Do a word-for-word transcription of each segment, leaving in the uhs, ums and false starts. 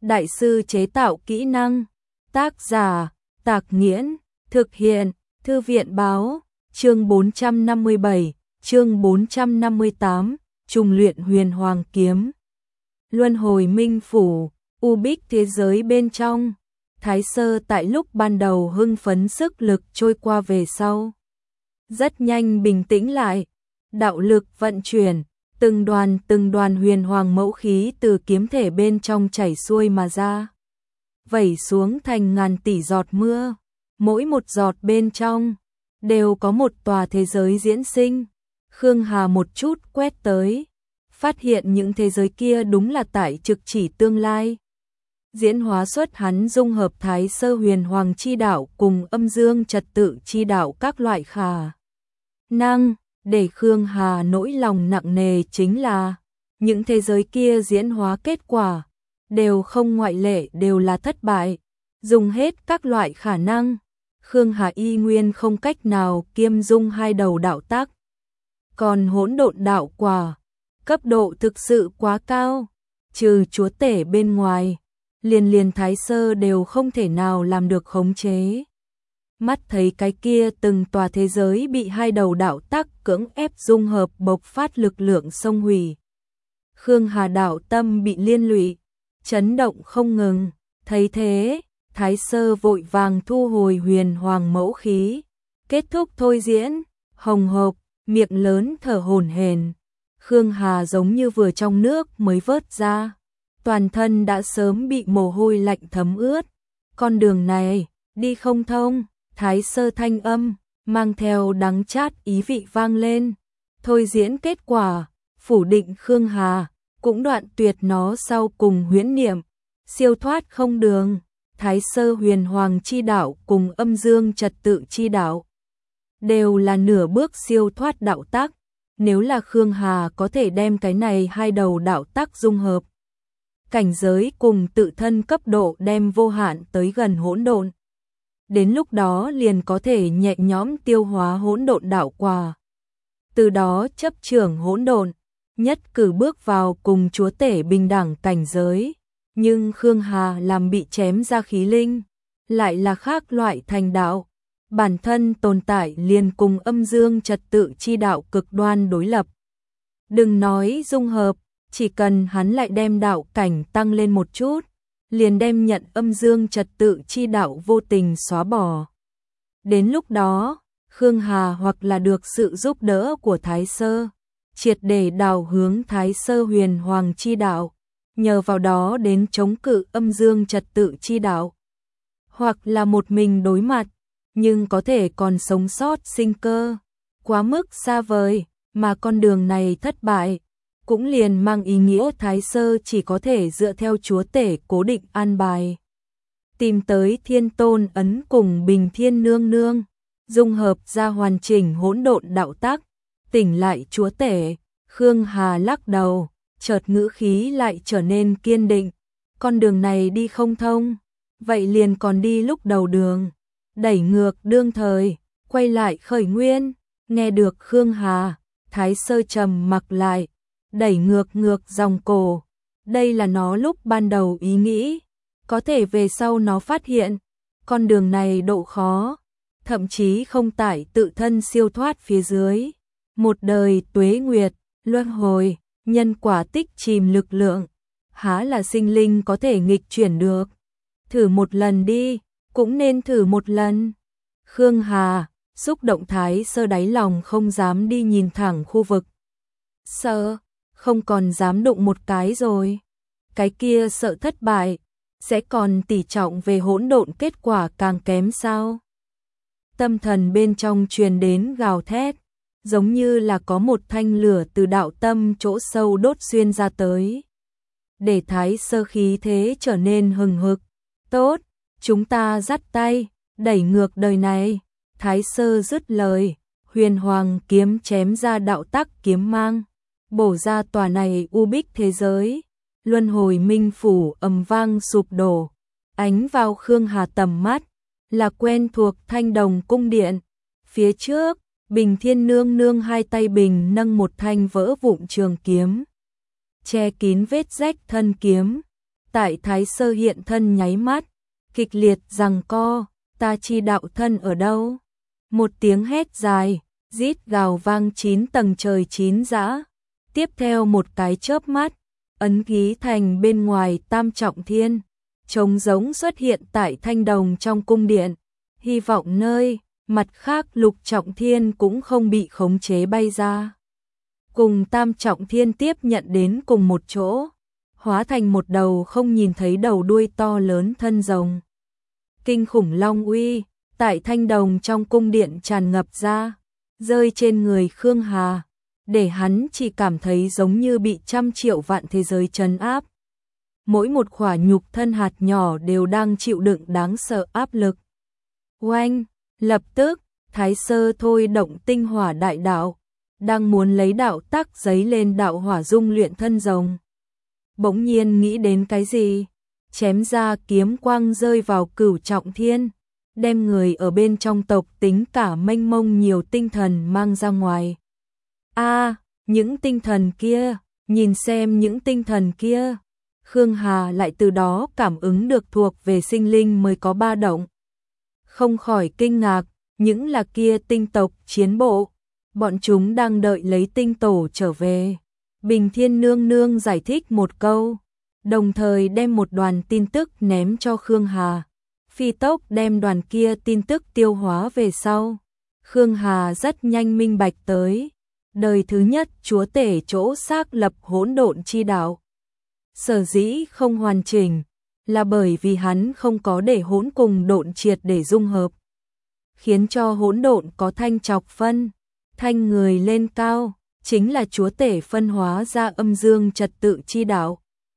đại sư chế tạo kỹ năng. Tác giả, Tạc Nghiễn, thực hiện, Thư viện Báo, chương bốn trăm năm mươi bảy, chương bốn trăm năm mươi tám, trùng luyện huyền hoàng kiếm. Luân hồi minh phủ, u bích thế giới bên trong. Thái Sơ tại lúc ban đầu hưng phấn sức lực trôi qua về sau. Rất nhanh bình tĩnh lại, đạo lực vận chuyển, từng đoàn từng đoàn huyền hoàng mẫu khí từ kiếm thể bên trong chảy xuôi mà ra. Vẩy xuống thành ngàn tỷ giọt mưa, mỗi một giọt bên trong đều có một tòa thế giới diễn sinh. Khương Hà một chút quét tới, phát hiện những thế giới kia đúng là tại trực chỉ tương lai. Diễn hóa xuất hắn dung hợp Thái Sơ huyền hoàng chi đạo cùng âm dương trật tự chi đạo các loại khả năng. Để Khương Hà nỗi lòng nặng nề chính là những thế giới kia diễn hóa kết quả đều không ngoại lệ đều là thất bại. Dùng hết các loại khả năng, Khương Hà y nguyên không cách nào kiêm dung hai đầu đạo tác. Còn hỗn độn đạo quả, cấp độ thực sự quá cao, trừ chúa tể bên ngoài, liền liền Thái Sơ đều không thể nào làm được khống chế. Mắt thấy cái kia từng tòa thế giới bị hai đầu đạo tắc cưỡng ép dung hợp bộc phát lực lượng xông hủy. Khương Hà đạo tâm bị liên lụy, chấn động không ngừng. Thấy thế, Thái Sơ vội vàng thu hồi huyền hoàng mẫu khí, kết thúc thôi diễn, hồng hộc, miệng lớn thở hổn hển. Khương Hà giống như vừa trong nước mới vớt ra, toàn thân đã sớm bị mồ hôi lạnh thấm ướt. Con đường này, đi không thông. Thái Sơ thanh âm, mang theo đắng chát ý vị vang lên. Thôi diễn kết quả, phủ định Khương Hà, cũng đoạn tuyệt nó sau cùng huyễn niệm. Siêu thoát không đường, Thái Sơ huyền hoàng chi đạo cùng âm dương trật tự chi đạo đều là nửa bước siêu thoát đạo tác. Nếu là Khương Hà có thể đem cái này hai đầu đạo tác dung hợp, cảnh giới cùng tự thân cấp độ đem vô hạn tới gần hỗn độn. Đến lúc đó liền có thể nhẹ nhõm tiêu hóa hỗn độn đạo quả. Từ đó chấp trưởng hỗn độn, nhất cử bước vào cùng chúa tể bình đẳng cảnh giới. Nhưng Khương Hà làm bị chém ra khí linh, lại là khác loại thành đạo. Bản thân tồn tại liền cùng âm dương trật tự chi đạo cực đoan đối lập. Đừng nói dung hợp, chỉ cần hắn lại đem đạo cảnh tăng lên một chút, liền đem nhận âm dương trật tự chi đạo vô tình xóa bỏ. Đến lúc đó, Khương Hà hoặc là được sự giúp đỡ của Thái Sơ, triệt để đào hướng Thái Sơ huyền hoàng chi đạo, nhờ vào đó đến chống cự âm dương trật tự chi đạo. Hoặc là một mình đối mặt, nhưng có thể còn sống sót sinh cơ. Quá mức xa vời, mà con đường này thất bại, cũng liền mang ý nghĩa Thái Sơ chỉ có thể dựa theo chúa tể cố định an bài. Tìm tới thiên tôn ấn cùng bình thiên nương nương, dung hợp ra hoàn chỉnh hỗn độn đạo tác, tỉnh lại chúa tể. Khương Hà lắc đầu, chợt ngữ khí lại trở nên kiên định. Con đường này đi không thông, vậy liền còn đi lúc đầu đường, đẩy ngược đương thời, quay lại khởi nguyên. Nghe được Khương Hà, Thái Sơ trầm mặc lại, đẩy ngược ngược dòng cổ. Đây là nó lúc ban đầu ý nghĩ, có thể về sau nó phát hiện, con đường này độ khó, thậm chí không tải tự thân siêu thoát phía dưới. Một đời tuế nguyệt, luân hồi, nhân quả tích chìm lực lượng, há là sinh linh có thể nghịch chuyển được. Thử một lần đi, cũng nên thử một lần. Khương Hà, xúc động Thái Sơ đáy lòng không dám đi nhìn thẳng khu vực. Sợ, không còn dám đụng một cái rồi. Cái kia sợ thất bại, sẽ còn tỷ trọng về hỗn độn kết quả càng kém sao? Tâm thần bên trong truyền đến gào thét, giống như là có một thanh lửa từ đạo tâm chỗ sâu đốt xuyên ra tới. Để Thái Sơ khí thế trở nên hừng hực. Tốt, chúng ta dắt tay, đẩy ngược đời này. Thái Sơ dứt lời, huyền hoàng kiếm chém ra đạo tắc kiếm mang, bổ ra tòa này u bích thế giới. Luân hồi minh phủ ầm vang sụp đổ, ánh vào Khương Hà tầm mắt, là quen thuộc thanh đồng cung điện. Phía trước, Bình Thiên nương nương hai tay bình nâng một thanh vỡ vụn trường kiếm, che kín vết rách thân kiếm. tại Thái Sơ hiện thân nháy mắt, kịch liệt giằng co, ta chi đạo thân ở đâu? Một tiếng hét dài, rít gào vang chín tầng trời chín dã. Tiếp theo một cái chớp mắt, ấn ký thành bên ngoài Tam Trọng Thiên, trống rỗng xuất hiện tại thanh đồng trong cung điện, hy vọng nơi, mặt khác Lục Trọng Thiên cũng không bị khống chế bay ra. Cùng Tam Trọng Thiên tiếp nhận đến cùng một chỗ, hóa thành một đầu không nhìn thấy đầu đuôi to lớn thân rồng. Kinh khủng long uy, tại thanh đồng trong cung điện tràn ngập ra, rơi trên người Khương Hà, để hắn chỉ cảm thấy giống như bị trăm triệu vạn thế giới trấn áp. Mỗi một khỏa nhục thân hạt nhỏ đều đang chịu đựng đáng sợ áp lực. Oanh, lập tức, Thái Sơ thôi động tinh hỏa đại đạo, đang muốn lấy đạo tắc giấy lên đạo hỏa dung luyện thân rồng. Bỗng nhiên nghĩ đến cái gì, chém ra kiếm quang rơi vào Cửu Trọng Thiên, đem người ở bên trong tộc tính cả mênh mông nhiều tinh thần mang ra ngoài. A, à, những tinh thần kia, nhìn xem những tinh thần kia. Khương Hà lại từ đó cảm ứng được thuộc về sinh linh mới có ba động. Không khỏi kinh ngạc, những là kia tinh tộc chiến bộ, bọn chúng đang đợi lấy tinh tổ trở về. Bình Thiên nương nương giải thích một câu, đồng thời đem một đoàn tin tức ném cho Khương Hà. Phi tốc đem đoàn kia tin tức tiêu hóa về sau. Khương Hà rất nhanh minh bạch tới. Đời thứ nhất chúa tể chỗ xác lập hỗn độn chi đạo. Sở dĩ không hoàn chỉnh, là bởi vì hắn không có để hỗn cùng độn triệt để dung hợp. Khiến cho hỗn độn có thanh chọc phân, thanh người lên cao, chính là chúa tể phân hóa ra âm dương trật tự chi đạo.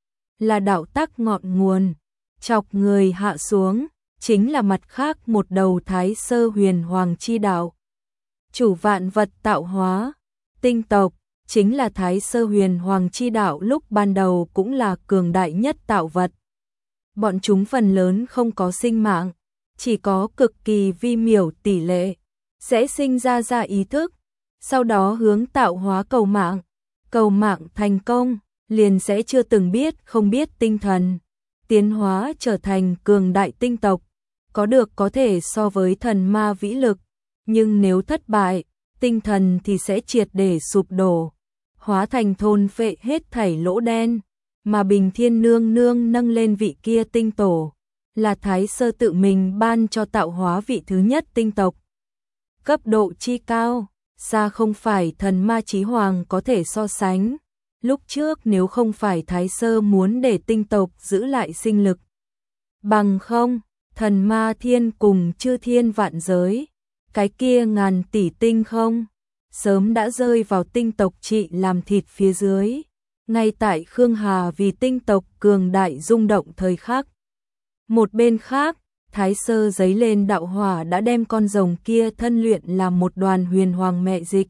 Là đạo tắc ngọn nguồn, chọc người hạ xuống, chính là mặt khác một đầu Thái Sơ huyền hoàng chi đạo. Chủ vạn vật tạo hóa, tinh tộc, chính là Thái Sơ huyền hoàng chi đạo lúc ban đầu cũng là cường đại nhất tạo vật. Bọn chúng phần lớn không có sinh mạng, chỉ có cực kỳ vi miểu tỷ lệ, sẽ sinh ra ra ý thức, sau đó hướng tạo hóa cầu mạng. Cầu mạng thành công, liền sẽ chưa từng biết không biết tinh thần, tiến hóa trở thành cường đại tinh tộc, có được có thể so với thần ma vĩ lực, nhưng nếu thất bại, tinh thần thì sẽ triệt để sụp đổ, hóa thành thôn phệ hết thảy lỗ đen, mà Bình Thiên nương nương nâng lên vị kia tinh tổ, là Thái Sơ tự mình ban cho tạo hóa vị thứ nhất tinh tộc. Cấp độ chi cao, xa không phải thần ma chí hoàng có thể so sánh. Lúc trước nếu không phải Thái Sơ muốn để tinh tộc giữ lại sinh lực, bằng không, thần ma thiên cùng chư thiên vạn giới, cái kia ngàn tỷ tinh không, sớm đã rơi vào tinh tộc trị làm thịt phía dưới. Ngay tại Khương Hà vì tinh tộc cường đại rung động thời khắc. Một bên khác, Thái Sơ giấy lên đạo hỏa đã đem con rồng kia thân luyện làm một đoàn huyền hoàng mẹ dịch.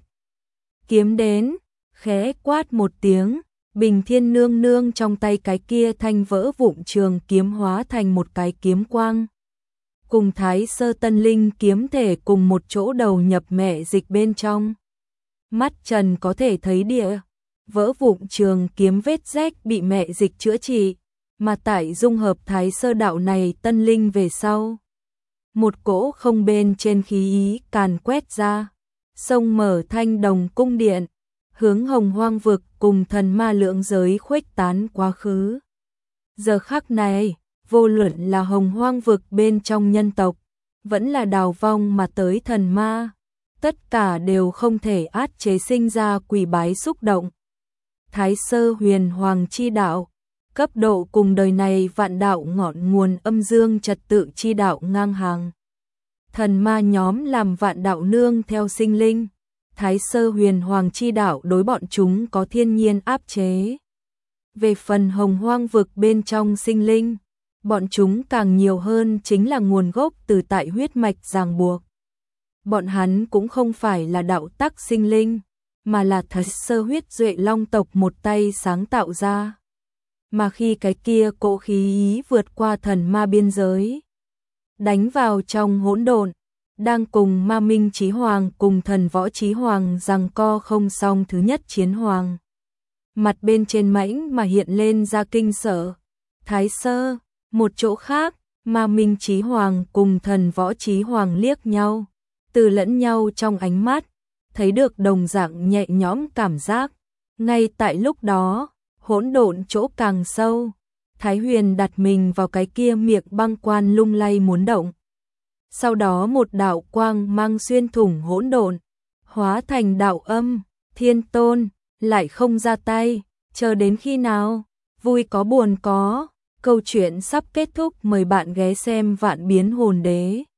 Kiếm đến, khẽ quát một tiếng, Bình Thiên nương nương trong tay cái kia thanh vỡ vụn trường kiếm hóa thành một cái kiếm quang. Cùng Thái Sơ tân linh kiếm thể cùng một chỗ đầu nhập mẹ dịch bên trong. Mắt trần có thể thấy địa, vỡ vụn trường kiếm vết rách bị mẹ dịch chữa trị, mà tại dung hợp Thái Sơ đạo này tân linh về sau. Một cỗ không bên trên khí ý càn quét ra, sông mở thanh đồng cung điện, hướng hồng hoang vực cùng thần ma lượng giới khuếch tán quá khứ. Giờ khắc này, vô luận là hồng hoang vực bên trong nhân tộc, vẫn là đào vong mà tới thần ma, tất cả đều không thể át chế sinh ra quỳ bái xúc động. Thái Sơ huyền hoàng chi đạo, cấp độ cùng đời này vạn đạo ngọn nguồn âm dương trật tự chi đạo ngang hàng. Thần ma nhóm làm vạn đạo nương theo sinh linh, Thái Sơ huyền hoàng chi đạo đối bọn chúng có thiên nhiên áp chế. Về phần hồng hoang vực bên trong sinh linh, bọn chúng càng nhiều hơn chính là nguồn gốc từ tại huyết mạch ràng buộc. Bọn hắn cũng không phải là đạo tắc sinh linh, mà là Thái Sơ huyết duệ long tộc một tay sáng tạo ra. Mà khi cái kia cỗ khí ý vượt qua thần ma biên giới, đánh vào trong hỗn độn, đang cùng ma minh chí hoàng cùng thần võ chí hoàng giằng co không xong thứ nhất chiến hoàng. Mặt bên trên mãnh mà hiện lên ra kinh sợ, Thái Sơ, một chỗ khác, mà Minh Chí Hoàng cùng thần Võ Chí Hoàng liếc nhau, từ lẫn nhau trong ánh mắt, thấy được đồng dạng nhẹ nhõm cảm giác. Ngay tại lúc đó, hỗn độn chỗ càng sâu, Thái Huyền đặt mình vào cái kia miệng băng quan lung lay muốn động. Sau đó một đạo quang mang xuyên thủng hỗn độn, hóa thành đạo âm, Thiên Tôn lại không ra tay, chờ đến khi nào? Vui có buồn có. Câu chuyện sắp kết thúc, mời bạn ghé xem Vạn Biến Hồn Đế.